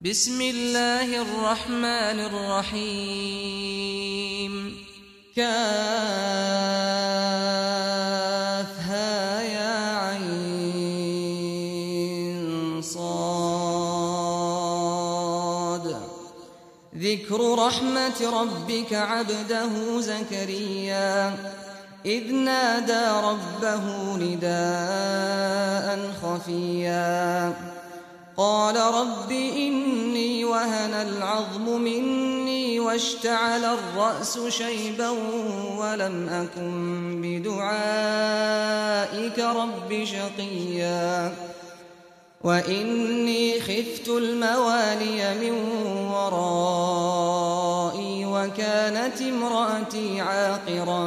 بسم الله الرحمن الرحيم كافها يا عين صاد ذكر رحمة ربك عبده زكريا إذ نادى ربه نداء خفيا قال رب إني وهن العظم مني واشتعل الرأس شيبا ولم أكن بدعائك رب شقيا وإني خفت الموالي من ورائي وكانت امرأتي عاقرا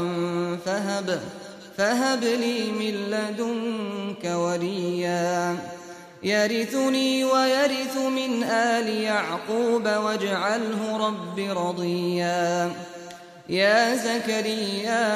فهب لي من لدنك وليا يرثني ويرث من آل يعقوب واجعله رب رضيا يا زكريا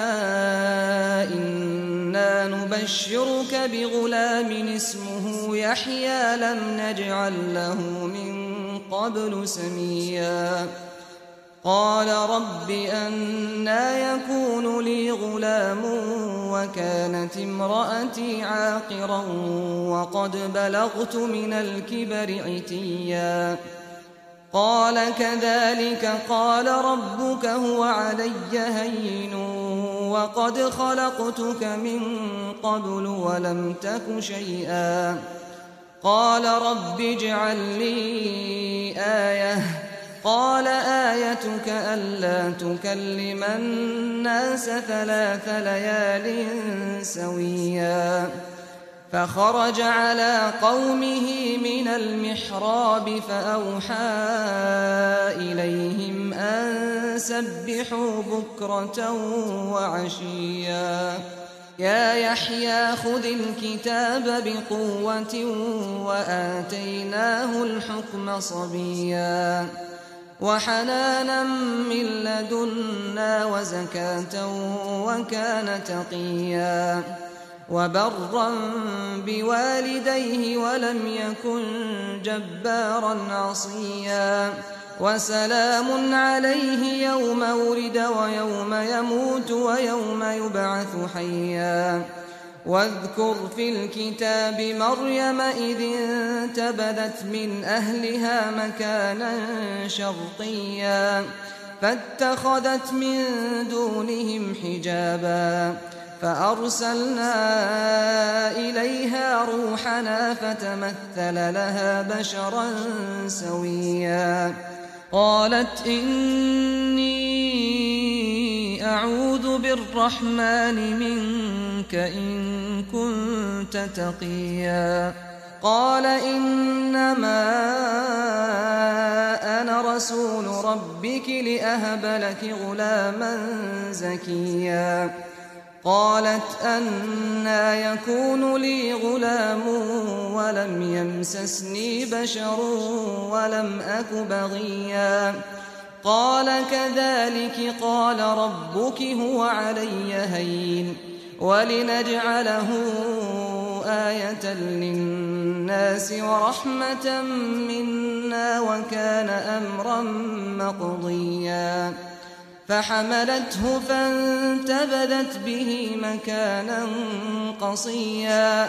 إنا نبشرك بغلام اسمه يحيى لم نجعل له من قبل سميا قال رب أنى يكون لي غلام وكانت امرأتي عاقرا وقد بلغت من الكبر عتيا قال كذلك قال ربك هو علي هين وقد خلقتك من قبل ولم تك شيئا قال رب اجعل لي آية قال آيتك ألا تكلم الناس 3 ليال سويا فخرج على قومه من المحراب فأوحى إليهم أن سبحوا بكرة وعشيا يا يحيى خذ الكتاب بقوة وآتيناه الحكم صبيا وحنانا من لدنا وزكاة وكان تقيا وبرا بوالديه ولم يكن جبارا عصيا وسلام عليه يوم ولد ويوم يموت ويوم يبعث حيا واذكر في الكتاب مريم إذ انتبذت من أهلها مكانا شرقيا فاتخذت من دونهم حجابا فأرسلنا إليها روحنا فتمثل لها بشرا سويا قالت إني أعوذ بالرحمن منك إن كنت تقيا قال إنما أنا رسول ربك لأهب لك غلاما زكيا قالت أنى يكون لي غلام ولم يمسسني بشر ولم أك بغيا قال كذلك قال ربك هو علي هين ولنجعله آية للناس ورحمة منا وكان أمرا مقضيا فحملته فانتبذت به مكانا قصيا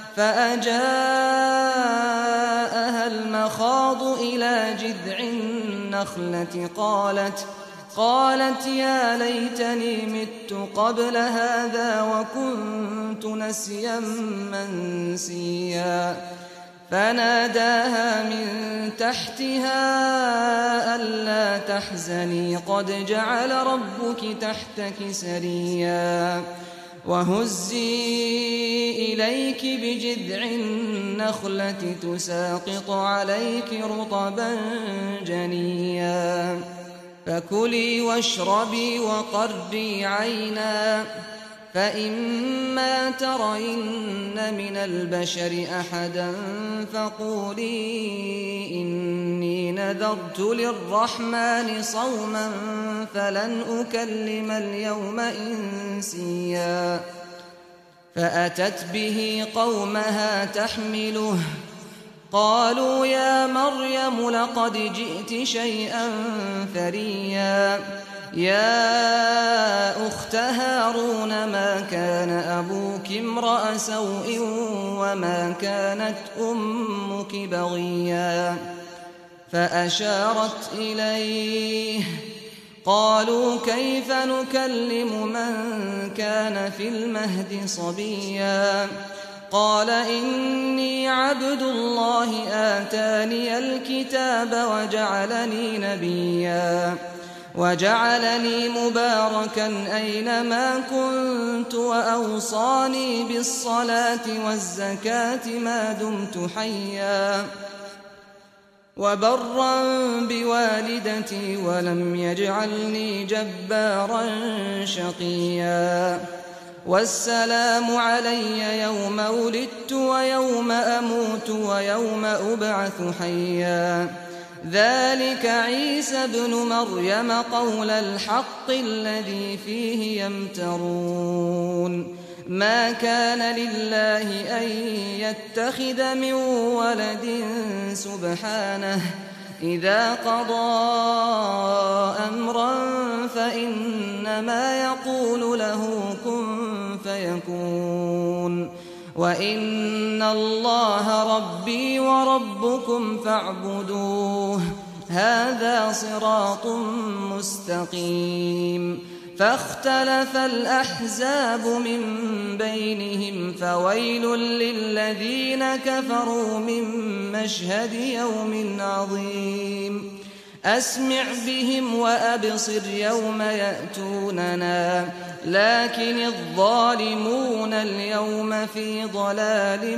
فأجاءها المخاض إلى جذع النخلة قالت يا ليتني مت قبل هذا وكنت نسيا منسيا فناداها من تحتها ألا تحزني قد جعل ربك تحتك سريا وهزي إليك بجذع النخلة تساقط عليك رطبا جنيا فكلي واشربي وقري عينا فإما ترين من البشر أحدا فقولي إني نذرت للرحمن صوما فلن أكلم اليوم إنسيا فأتت به قومها تحمله قالوا يا مريم لقد جئت شيئا فريا يا أخت هارون ما كان أبوك امرأ سوء وما كانت أمك بغيا فأشارت إليه قالوا كيف نكلم من كان في المهد صبيا قال إني عبد الله آتاني الكتاب وجعلني نبيا وجعلني مباركا أينما كنت وأوصاني بالصلاة والزكاة ما دمت حيا وبرا بوالدتي ولم يجعلني جبارا شقيا والسلام علي يوم ولدت ويوم أموت ويوم أبعث حيا ذلك عيسى ابن مريم قول الحق الذي فيه يمترون ما كان لله أن يتخذ من ولد سبحانه إذا قضى أمرا فإنما يقول له كن فيكون وإن الله ربي وربكم فاعبدوه هذا صراط مستقيم فاختلف الأحزاب من بينهم فويل للذين كفروا من مشهد يوم عظيم أسمع بهم وأبصر يوم يأتوننا لكن الظالمون اليوم في ضلال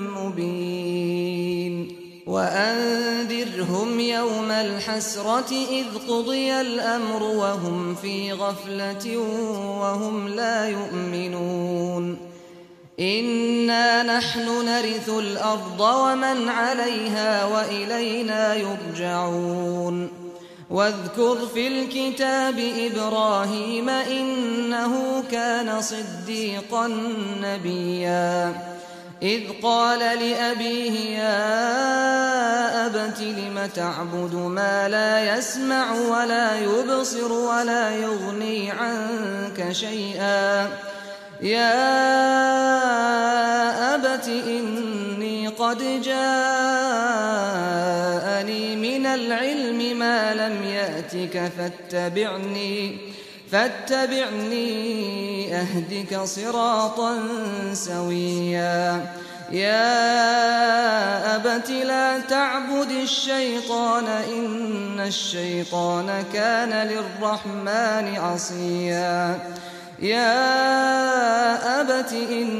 مبين وأنذرهم يوم الحسرة إذ قضي الأمر وهم في غفلة وهم لا يؤمنون إنا نحن نرث الأرض ومن عليها وإلينا يرجعون واذكر في الكتاب إبراهيم إنه كان صديقا نبيا إذ قال لأبيه يا أبت لم تعبد ما لا يسمع ولا يبصر ولا يغني عنك شيئا يا أبت إني قد جاءني من العلم ما لم يأتك فاتبعني أهدك صراطا سويا يا أبت لا تعبد الشيطان إن الشيطان كان للرحمن عصيا يا أبت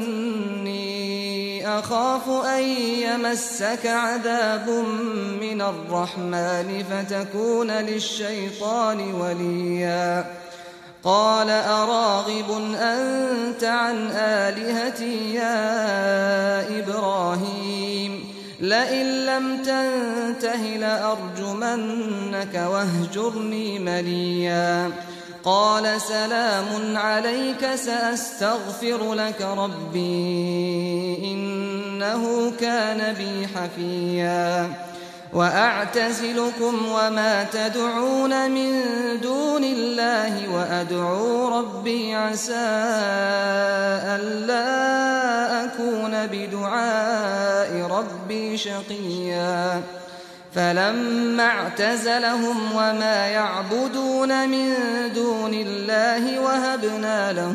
إني أخاف أن يمسك عذاب من الرحمن فتكون للشيطان وليا قال أراغب أنت عن آلهتي يا إبراهيم لئن لم تنته لأرجمنك واهجرني مليا قال سلام عليك سأستغفر لك ربي إنه كان بي حفيا وأعتزلكم وما تدعون من دون الله وأدعو ربي عسى ألا أكون بدعاء ربي شقيا فلما اعتزلهم وما يعبدون من دون الله وهبنا له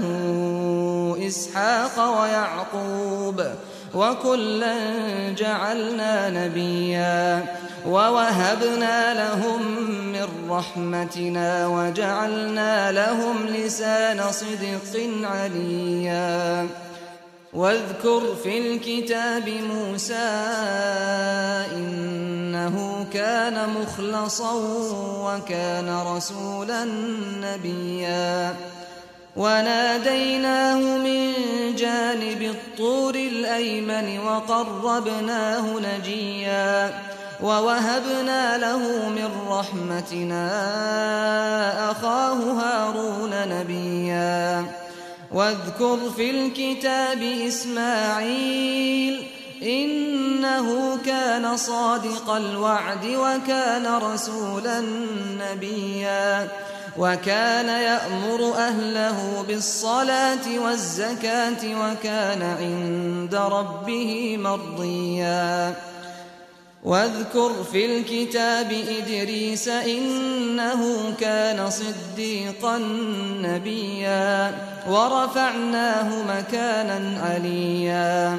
إسحاق ويعقوب وكلا جعلنا نبيا ووهبنا لهم من رحمتنا وجعلنا لهم لسان صدق عليا واذكر في الكتاب موسى إنه كان مخلصا وكان رسولا نبيا وناديناه من جانب الطور الأيمن وقربناه نجيا ووهبنا له من رحمتنا أخاه هارون نبيا واذكر في الكتاب إسماعيل إنه كان صادق الوعد وكان رسولا نبيا وكان يأمر أهله بالصلاة والزكاة وكان عند ربه مرضيا واذكر في الكتاب إدريس إنه كان صديقا نبيا ورفعناه مكانا عليا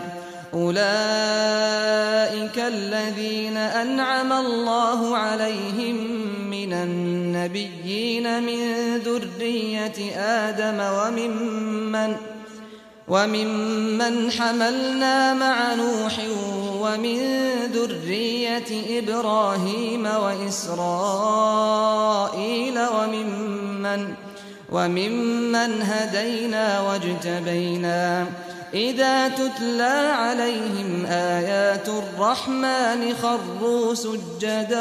أولئك الذين أنعم الله عليهم من النبيين من ذرية آدم وممن حملنا مع نوح ومن ذرية إبراهيم وإسرائيل وممن هدينا واجتبينا إذا تتلى عليهم آيات الرحمن خروا سجدا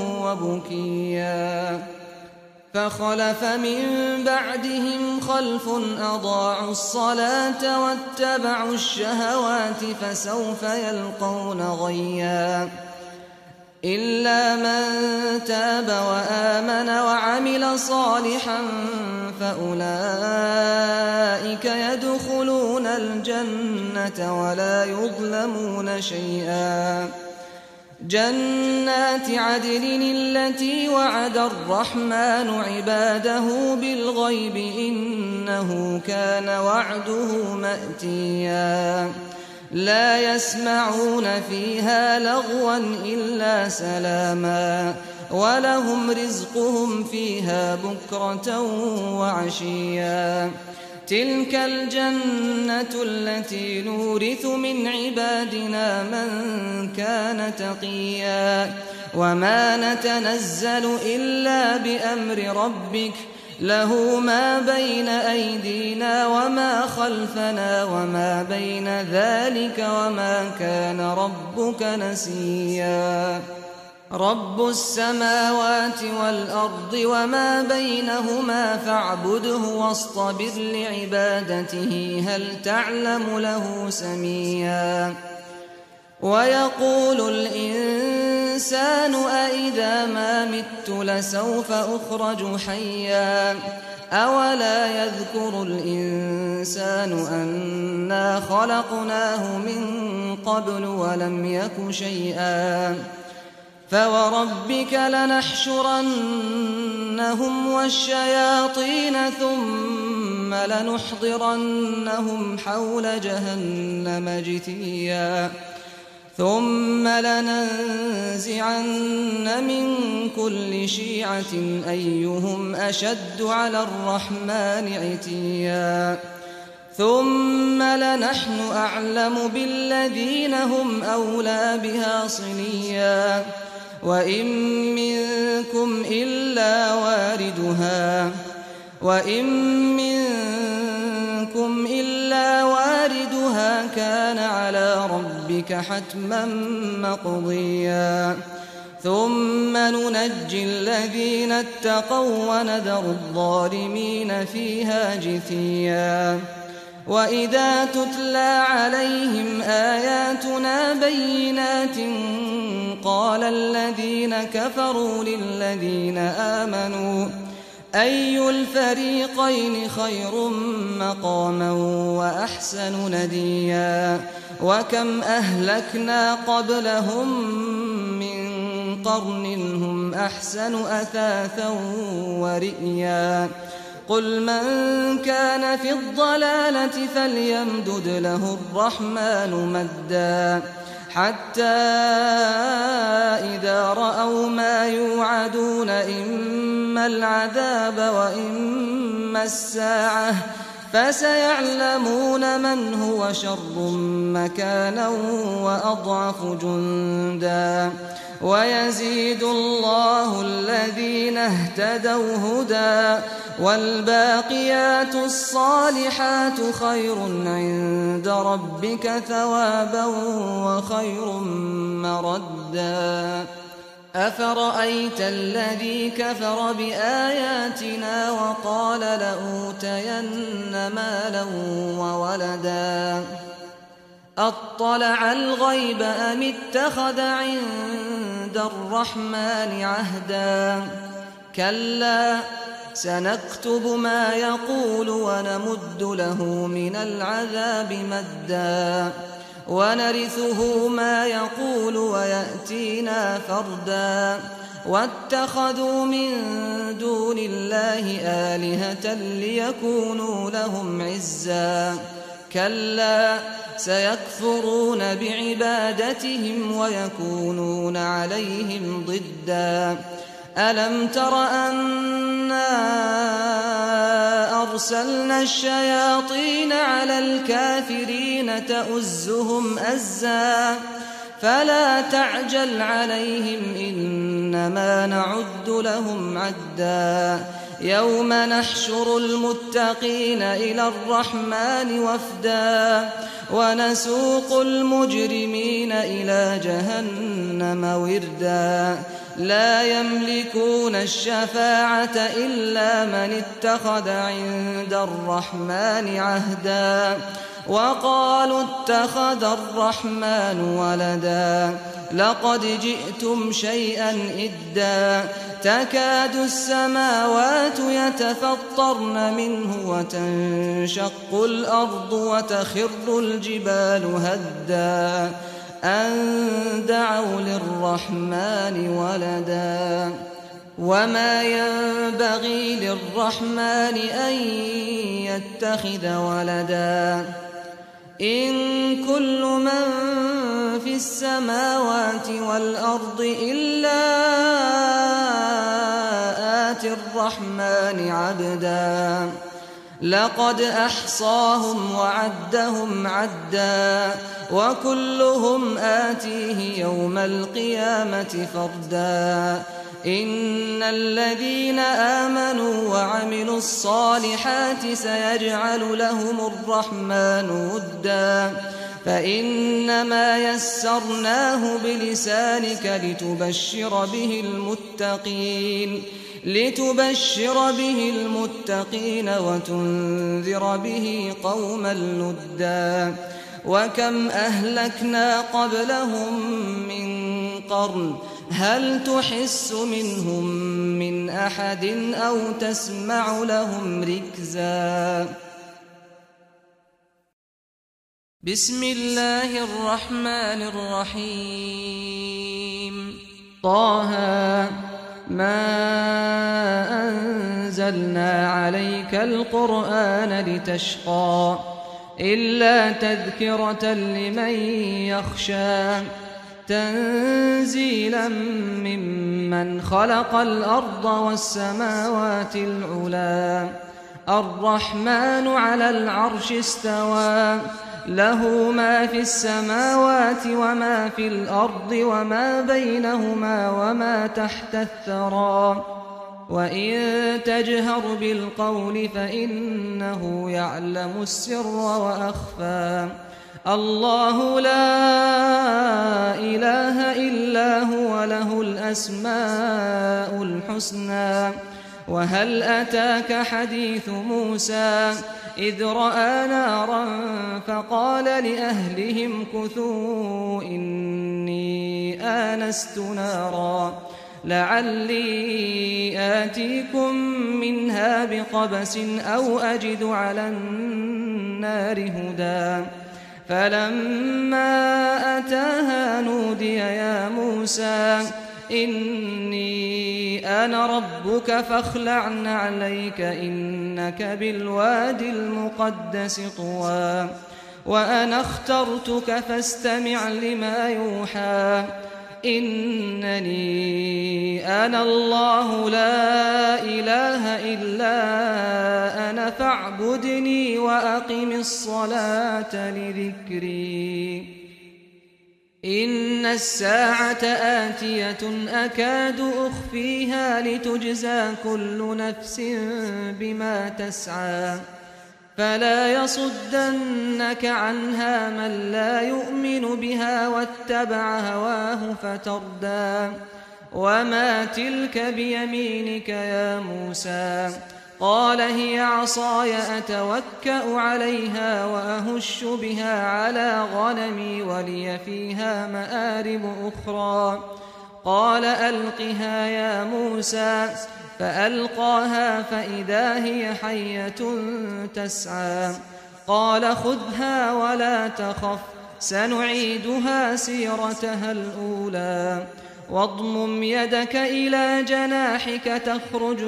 وبكيا فخلف من بعدهم خلف أضاعوا الصلاة واتبعوا الشهوات فسوف يلقون غيا إلا من تاب وآمن وعمل صالحا فأولئك يدخلون الجنة ولا يظلمون شيئا جنات عدن التي وعد الرحمن عباده بالغيب إنه كان وعده مأتيا لا يسمعون فيها لغوا إلا سلاما ولهم رزقهم فيها بكرة وعشيا تلك الجنة التي نورث من عبادنا من كان تقيا وما نتنزل إلا بأمر ربك له ما بين أيدينا وما خلفنا وما بين ذلك وما كان ربك نسيا رب السماوات والأرض وما بينهما فاعبده واصطبر لعبادته هل تعلم له سميا ويقول الإنسان أإذا ما مت لسوف أخرج حيا أولا يذكر الإنسان أنا خلقناه من قبل ولم يك شيئا فوربك لنحشرنهم والشياطين ثم لنحضرنهم حول جهنم جثيا ثم لننزعن من كل شيعة أيهم أشد على الرحمن عتيا ثم لنحن أعلم بالذين هم أولى بها صليا وإن منكم إلا واردها كان على ربك حتما مقضيا ثم ننجي الذين اتقوا ونذر الظالمين فيها جثيا وإذا تتلى عليهم آياتنا بينات قال الذين كفروا للذين آمنوا أي الفريقين خير مقاما وأحسن نديا وكم أهلكنا قبلهم من قرن هم أحسن أثاثا ورئيا قل من كان في الضلالة فليمدد له الرحمن مدا حتى إذا رأوا ما يوعدون إما العذاب وإما الساعة فسيعلمون من هو شر مكانا وأضعف جندا ويزيد الله الذين اهتدوا هدى والباقيات الصالحات خير عند ربك ثوابا وخير مردا أفرأيت الذي كفر بآياتنا وقال لأوتين مالا وولدا أطلع الغيب أم اتخذ عند الرحمن عهدا كلا سنكتب ما يقول ونمد له من العذاب مدا ونرثه ما يقول ويأتينا فردا واتخذوا من دون الله آلهة ليكونوا لهم عزا كلا سيكفرون بعبادتهم ويكونون عليهم ضدا ألم تر أنا أرسلنا الشياطين على الكافرين تؤزهم أزا فلا تعجل عليهم إنما نعد لهم عدا يوم نحشر المتقين إلى الرحمن وفدا ونسوق المجرمين إلى جهنم وردا لا يملكون الشفاعة إلا من اتخذ عند الرحمن عهدا وقالوا اتخذ الرحمن ولدا لقد جئتم شيئا إدا تكاد السماوات يتفطرن منه وتنشق الأرض وتخر الجبال هدا أن دعوا للرحمن ولدا وما ينبغي للرحمن أن يتخذ ولدا إن كل من في السماوات والأرض إلا آتي الرحمن عبدا لقد أحصاهم وعدهم عدا وكلهم آتيه يوم القيامة فردا إن الذين آمنوا وعملوا الصالحات سيجعل لهم الرحمن ودا فإنما يسرناه بلسانك لتبشر به المتقين وتنذر به قوما لدا وكم أهلكنا قبلهم من قرن هل تحس منهم من أحد أو تسمع لهم ركزا بسم الله الرحمن الرحيم طه ما أنزلنا عليك القرآن لتشقى إلا تذكرة لمن يخشى تنزيلا ممن خلق الأرض والسماوات العلا الرحمن على العرش استوى له ما في السماوات وما في الأرض وما بينهما وما تحت الثرى وإن تجهر بالقول فإنه يعلم السر وأخفى الله لا إله إلا هو له الأسماء الحسنى وهل أتاك حديث موسى إذ رأى نارا فقال لأهلهم كثوا إني آنست نارا لعلي آتيكم منها بقبس أو أجد على النار هدى فلما أتاها نودي يا موسى إني أنا ربك فاخلع نعليك إنك بالوادي المقدس طوى وأنا اخترتك فاستمع لما يوحى إنني أنا الله لا إله إلا أنا فاعبدني وأقم الصلاة لذكري إن الساعة آتية أكاد أخفيها لتجزى كل نفس بما تسعى فلا يصدنك عنها من لا يؤمن بها واتبع هواه فتردى وما تلك بيمينك يا موسى قال هي عصاي أتوكأ عليها وأهش بها على غنمي ولي فيها مآرب أخرى. قال ألقها يا موسى فألقاها فإذا هي حية تسعى. قال خذها ولا تخف سنعيدها سيرتها الأولى واضمم يدك إلى جناحك تخرج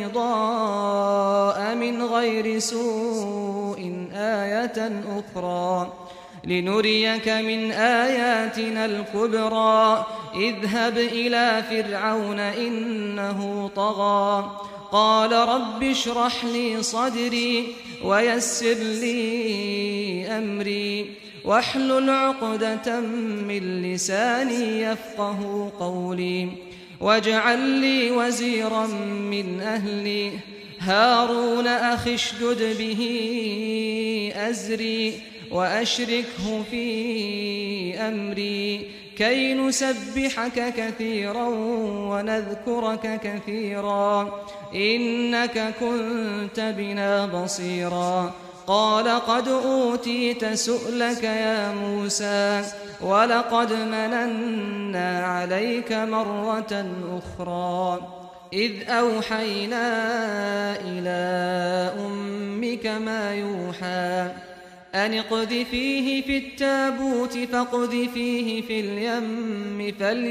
بيضاء من غير سوء آية أخرى لنريك من آياتنا الكبرى اذهب إلى فرعون إنه طغى. قال رب اشرح لي صدري ويسر لي أمري واحلل عقدة من لساني يفقه قولي واجعل لي وزيرا من أهلي هارون أخي اشدد به أزري وأشركه في أمري كي نسبحك كثيرا ونذكرك كثيرا إنك كنت بنا بصيرا. قال قد أوتيت سؤلك يا موسى ولقد مننا عليك مرة أخرى إذ أوحينا إلى أمك ما يوحى أن اقذفيه في التابوت فاقذفيه في اليم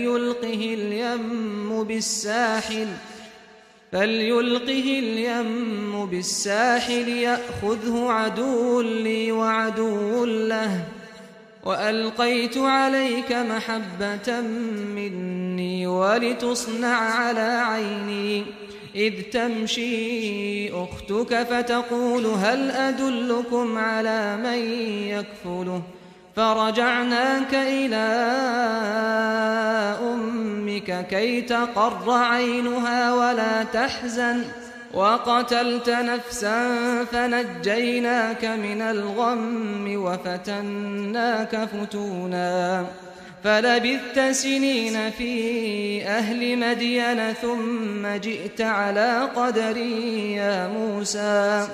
فليلقه اليم بالساحل يأخذه عدو لي وعدو له وألقيت عليك محبة مني ولتصنع على عيني إذ تمشي أختك فتقول هل أدلكم على من يكفله فرجعناك إلى أمك كي تقر عينها ولا تحزن وقتلت نفسا فنجيناك من الغم وفتناك فتونا فلبثت سنين في أهل مدين ثم جئت على قدري يا موسى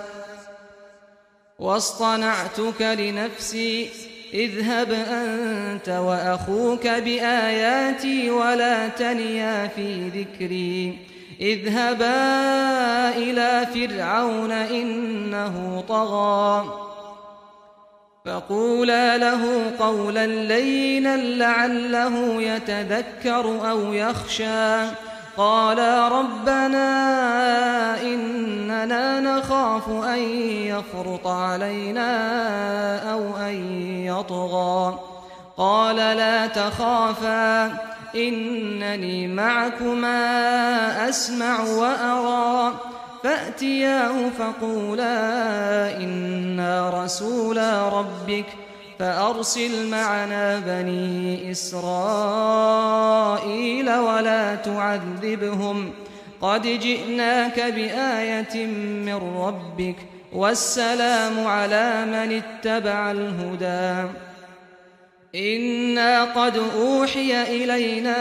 واصطنعتك لنفسي اذهب أنت وأخوك بآياتي ولا تنيا في ذكري اذهبا إلى فرعون إنه طغى فقولا له قولا لينا لعله يتذكر أو يخشى. قالا ربنا إننا نخاف أن يفرط علينا أو أن يطغى. قال لا تخافا إنني معكما أسمع وأرى. فأتياه فقولا إنا رسولا ربك فأرسل معنا بني إسرائيل ولا تعذبهم قد جئناك بآية من ربك والسلام على من اتبع الهدى. إنا قد أوحي إلينا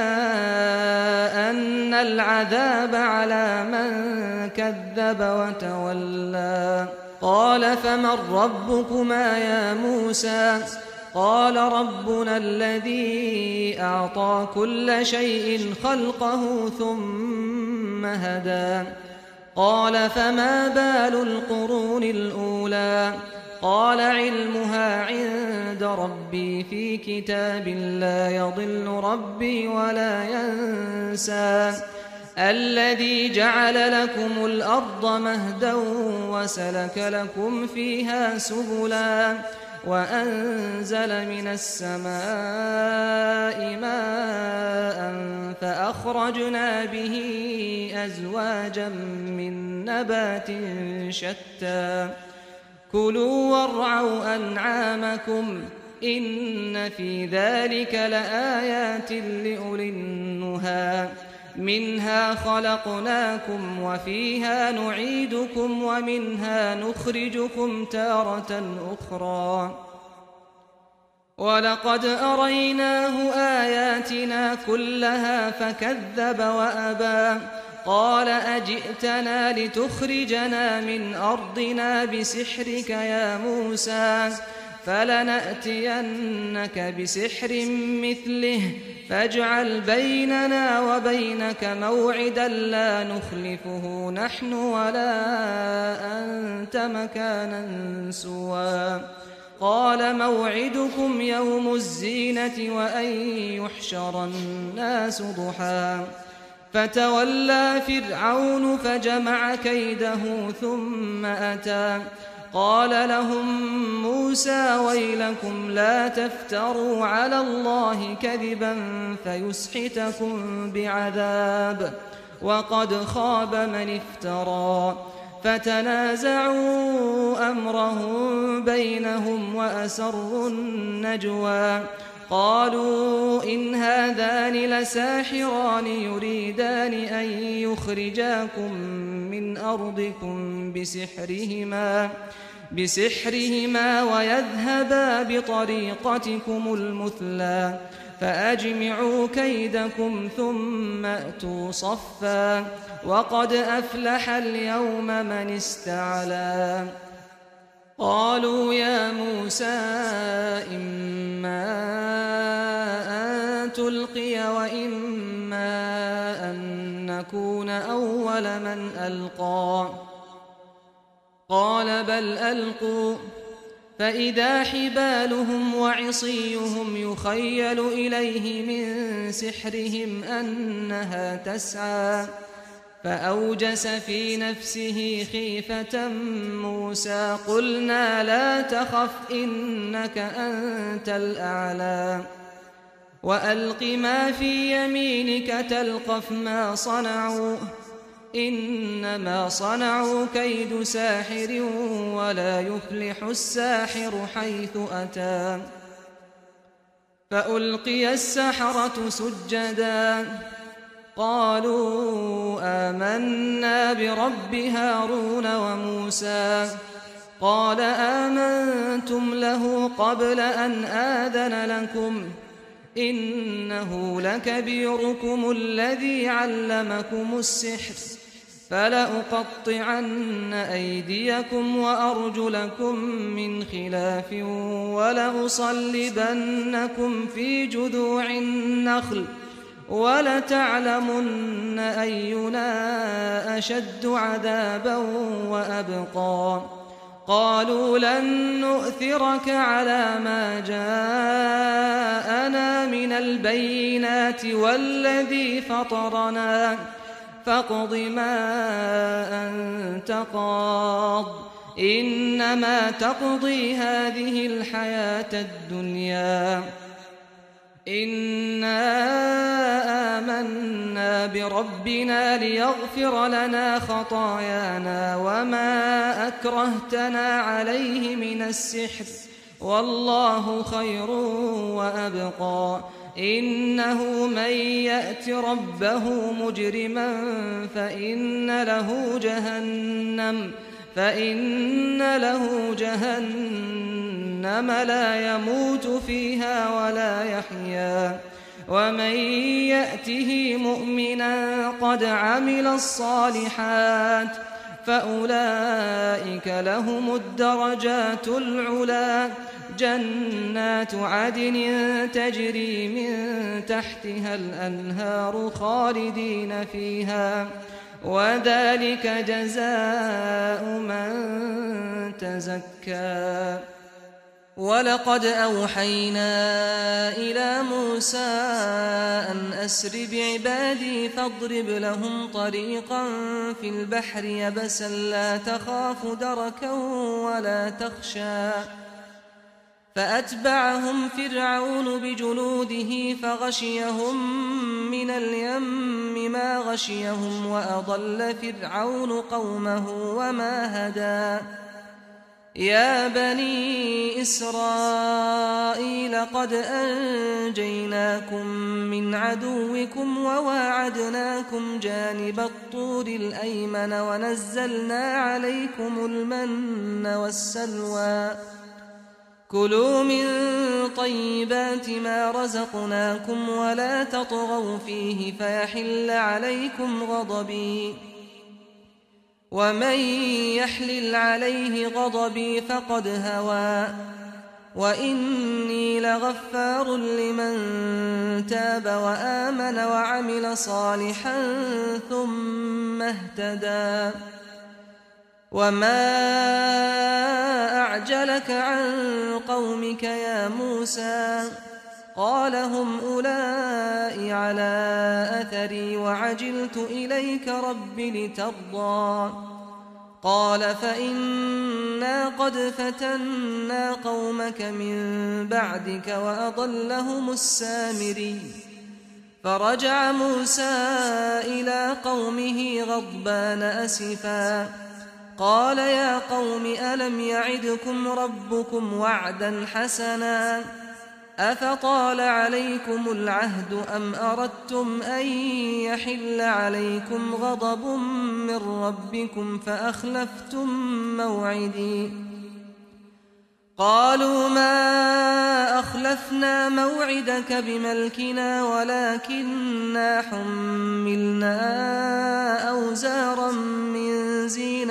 أن العذاب على من كذب وتولى. قال فمن ربكما يا موسى قال ربنا الذي أعطى كل شيء خلقه ثم هدى. قال فما بال القرون الأولى قال علمها عند ربي في كتاب لا يضل ربي ولا ينسى. الذي جعل لكم الأرض مهدا وسلك لكم فيها سبلا وأنزل من السماء ماء فأخرجنا به أزواجا من نبات شتى كلوا وارعوا أنعامكم إن في ذلك لآيات لأولي النهى. منها خلقناكم وفيها نعيدكم ومنها نخرجكم تارة أخرى. ولقد أريناه آياتنا كلها فكذب وأبى. قال أجئتنا لتخرجنا من أرضنا بسحرك يا موسى فلنأتينك بسحر مثله فاجعل بيننا وبينك موعدا لا نخلفه نحن ولا أنت مكانا سوى قال موعدكم يوم الزينة وأن يحشر الناس ضحى فتولى فرعون فجمع كيده ثم أتى قال لهم موسى ويلكم لا تفتروا على الله كذبا فيسحتكم بعذاب وقد خاب من افترى فتنازعوا أمرهم بينهم وأسروا النجوى قالوا إن هذان لساحران يريدان أن يخرجاكم من أرضكم بسحرهما ويذهبا بطريقتكم المثلى فأجمعوا كيدكم ثم أتوا صفا وقد أفلح اليوم من استعلى قالوا يا موسى إما أن تلقي وإما أن نكون أول من ألقى قال بل ألقوا فإذا حبالهم وعصيهم يخيل إليه من سحرهم أنها تسعى فأوجس في نفسه خيفة موسى قلنا لا تخف إنك أنت الأعلى وألق ما في يمينك تلقف ما صنعوا إنما صنعوا كيد ساحر ولا يفلح الساحر حيث أتى فألقي السحرة سجدا قالوا آمنا برب هارون وموسى قال آمنتم له قبل أن آذن لكم إنه لكبيركم الذي علمكم السحر فلأقطعن أيديكم وأرجلكم من خلاف ولأصلبنكم في جذوع النخل ولتعلمن أينا أشد عذابا وأبقى قالوا لن نؤثرك على ما جاءنا من البينات والذي فطرنا فاقض ما أنت قاض إنما تقضي هذه الحياة الدنيا إنا آمنا بربنا ليغفر لنا خطايانا وما أكرهتنا عليه من السحر والله خير وأبقى إنه من يأت ربه مجرما فإن له جهنم لا يموت فيها ولا يحيا ومن يأته مؤمنا قد عمل الصالحات فأولئك لهم الدرجات العلى جنات عدن تجري من تحتها الأنهار خالدين فيها وذلك جزاء من تزكى ولقد أوحينا إلى موسى أن أسر بعبادي فاضرب لهم طريقا في البحر يبسا لا تخاف دركا ولا تخشى فأتبعهم فرعون بجنوده فغشيهم من اليم ما غشيهم وأضل فرعون قومه وما هدى يا بني إسرائيل قد أنجيناكم من عدوكم وواعدناكم جانب الطور الأيمن ونزلنا عليكم المن والسلوى كلوا من طيبات ما رزقناكم ولا تطغوا فيه فيحل عليكم غضبي ومن يحلل عليه غضبي فقد هوى وإني لغفار لمن تاب وآمن وعمل صالحا ثم اهتدى وما أعجلك عن قومك يا موسى قال هم أولئك على أثري وعجلت إليك رب لترضى قال فإنا قد فتنا قومك من بعدك وأضلهم السامري فرجع موسى إلى قومه غضبان أسفا قال يا قوم ألم يعدكم ربكم وعدا حسنا أفطال عليكم العهد أم أردتم أن يحل عليكم غضب من ربكم فأخلفتم موعدي قالوا ما أخلفنا موعدك بملكنا ولكننا حملنا أوزارا من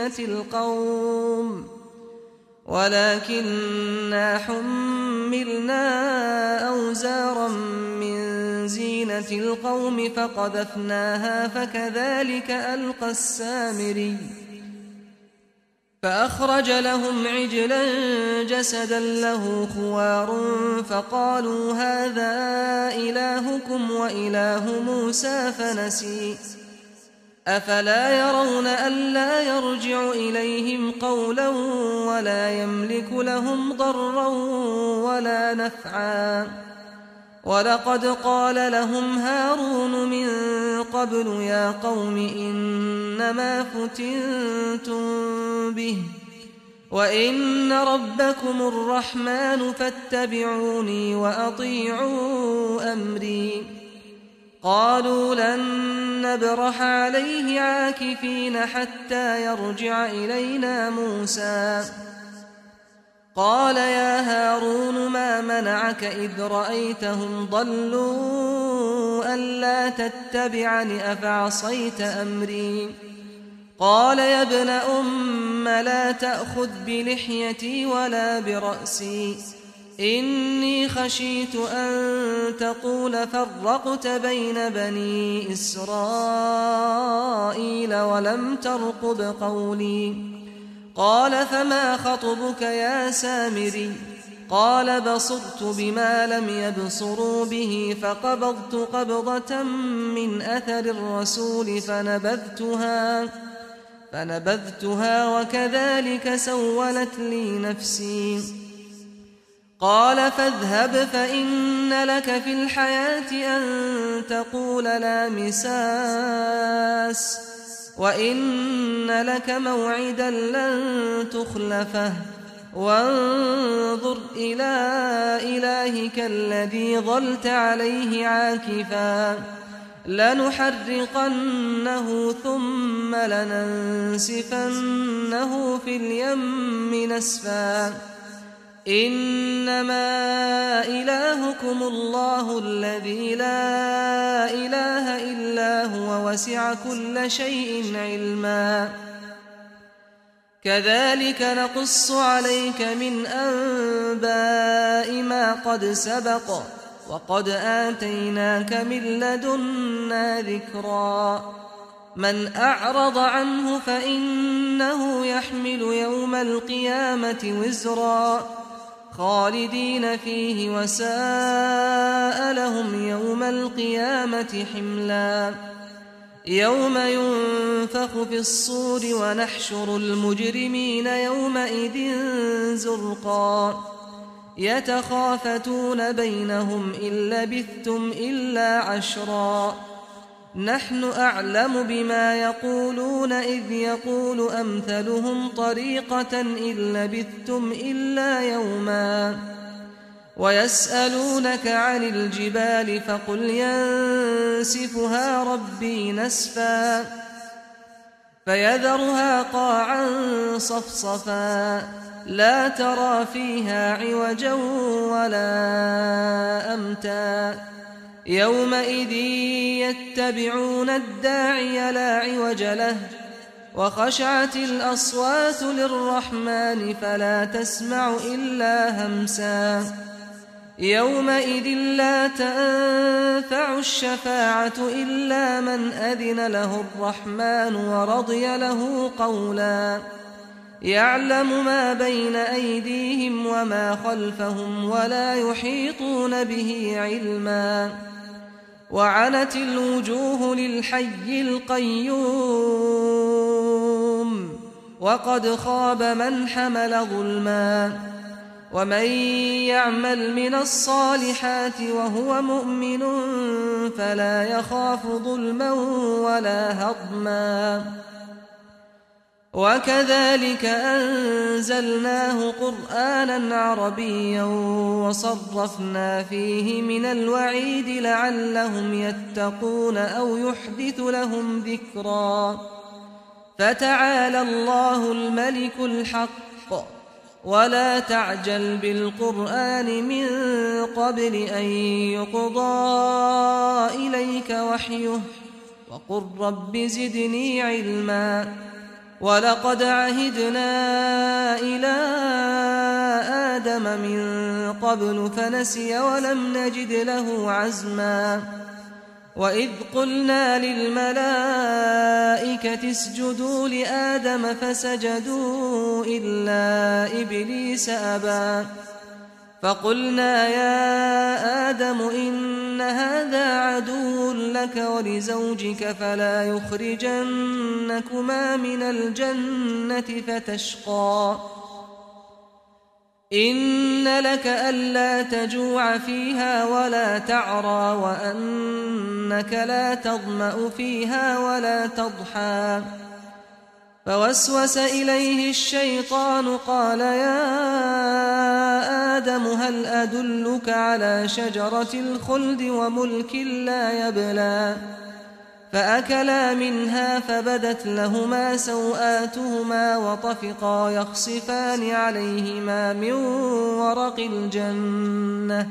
زينة القوم فقذفناها فكذلك ألقى السامري فأخرج لهم عجلا جسدا له خوار فقالوا هذا إلهكم وإله موسى فنسي أفلا يرون ألا يرجع إليهم قولا ولا يملك لهم ضرا ولا نفعا ولقد قال لهم هارون من قبل يا قوم إنما فتنتم به وإن ربكم الرحمن فاتبعوني وأطيعوا أمري قالوا لن نبرح عليه عاكفين حتى يرجع إلينا موسى قال يا هارون ما منعك إذ رأيتهم ضلوا ألا تتبعني أفعصيت أمري قال يا ابن أم لا تأخذ بلحيتي ولا برأسي إني خشيت أن تقول فرقت بين بني إسرائيل ولم ترقب قولي قال فما خطبك يا سامري قال بصرت بما لم يبصروا به فقبضت قبضة من أثر الرسول فنبذتها وكذلك سولت لي نفسي قال فاذهب فإن لك في الحياة أن تقول لا مساس وإن لك موعدا لن تخلفه وانظر إلى إلهك الذي ظلت عليه عاكفا لنحرقنه ثم لننسفنه في اليم نسفا إنما إلهكم الله الذي لا إله إلا هو وسع كل شيء علما كذلك نقص عليك من أنباء ما قد سبق وقد آتيناك من لدنا ذكرا من أعرض عنه فإنه يحمل يوم القيامة وزرا خالدين فيه وساء لهم يوم القيامة حملا يوم ينفخ في الصور ونحشر المجرمين يومئذ زرقا يتخافتون بينهم إن لبثتم إلا عشرا نحن أعلم بما يقولون إذ يقول أمثلهم طريقة إن لبثتم إلا يوما ويسألونك عن الجبال فقل ينسفها ربي نسفا فيذرها قاعا صفصفا لا ترى فيها عوجا ولا أمتا يومئذ يتبعون الداعي لا عوج له وخشعت الأصوات للرحمن فلا تسمع إلا همسا يومئذ لا تنفع الشفاعة إلا من أذن له الرحمن ورضي له قولا يعلم ما بين أيديهم وما خلفهم ولا يحيطون به علما وعنت الوجوه للحي القيوم وقد خاب من حمل ظلما ومن يعمل من الصالحات وهو مؤمن فلا يخاف ظلما ولا هضما وكذلك أنزلناه قرآنا عربيا وصرفنا فيه من الوعيد لعلهم يتقون أو يحدث لهم ذكرا فتعالى الله الملك الحق ولا تعجل بالقرآن من قبل أن يقضى إليك وحيه وقل رب زدني علما ولقد عهدنا إلى آدم من قبل فنسي ولم نجد له عزما وإذ قلنا للملائكة اسجدوا لآدم فسجدوا إلا إبليس أبى فقلنا يا آدم إن هذا عدو لك ولزوجك فلا يخرجنكما من الجنة فتشقى إن لك ألا تجوع فيها ولا تعرى وأنك لا تظمأ فيها ولا تضحى فوسوس إليه الشيطان قال يا آدم هل أدلك على شجرة الخلد وملك لا يبلى فأكلا منها فبدت لهما سوآتهما وطفقا يخصفان عليهما من ورق الجنة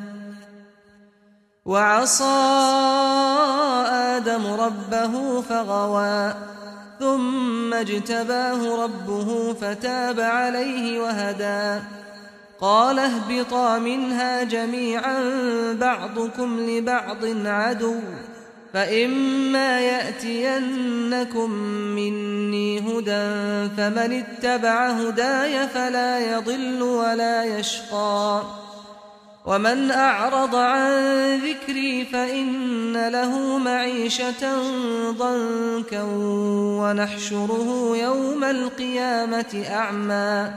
وعصى آدم ربه فغوى ثم اجتباه ربه فتاب عليه وهدى قال اهبطا منها جميعا بعضكم لبعض عدو فإما يأتينكم مني هدى فمن اتبع هداي فلا يضل ولا يشقى ومن أعرض عن ذكري فإن له معيشة ضنكا ونحشره يوم القيامة أعمى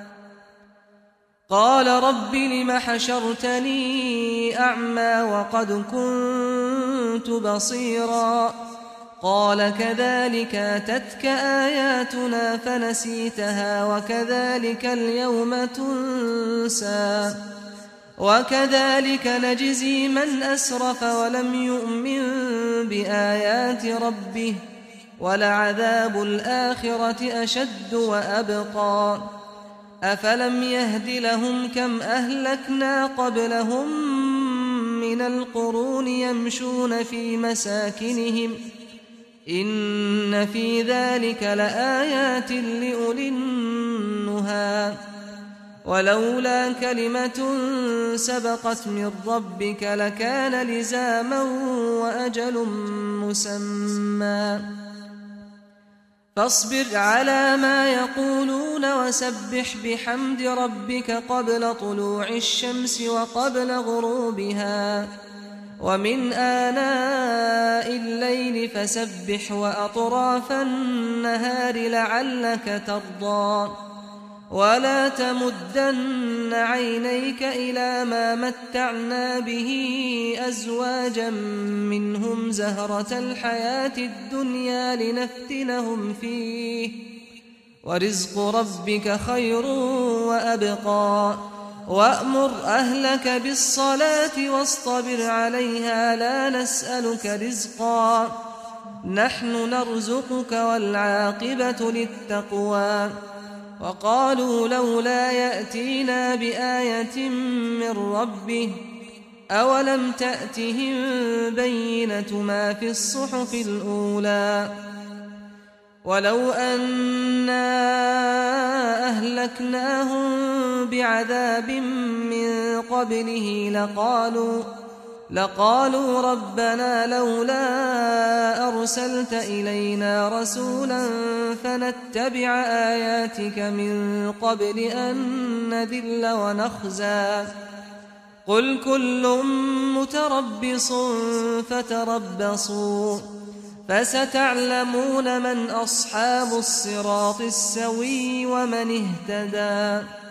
قال رب لم حشرتني أعمى وقد كنت بصيرا قال كذلك أتتك آياتنا فنسيتها وكذلك اليوم تنسى وكذلك نجزي من أسرف ولم يؤمن بآيات ربه ولعذاب الآخرة أشد وأبقى أفلم يهد لهم كم أهلكنا قبلهم من القرون يمشون في مساكنهم إن في ذلك لآيات لأولي النهى ولولا كلمة سبقت من ربك لكان لزاما وأجل مسمى فاصبر على ما يقولون وسبح بحمد ربك قبل طلوع الشمس وقبل غروبها ومن آناء الليل فسبح وأطراف النهار لعلك ترضى ولا تمدن عينيك إلى ما متعنا به أزواجا منهم زهرة الحياة الدنيا لنفتنهم فيه ورزق ربك خير وأبقى وأمر أهلك بالصلاة واصطبر عليها لا نسألك رزقا نحن نرزقك والعاقبة للتقوى وقالوا لولا يأتينا بآية من ربه أولم تأتهم بينة ما في الصحف الأولى ولو أنا أهلكناهم بعذاب من قبله لقالوا ربنا لولا أرسلت إلينا رسولا فنتبع آياتك من قبل أن نذل ونخزى قل كل متربص فتربصوا فستعلمون من أصحاب الصراط السوي ومن اهتدى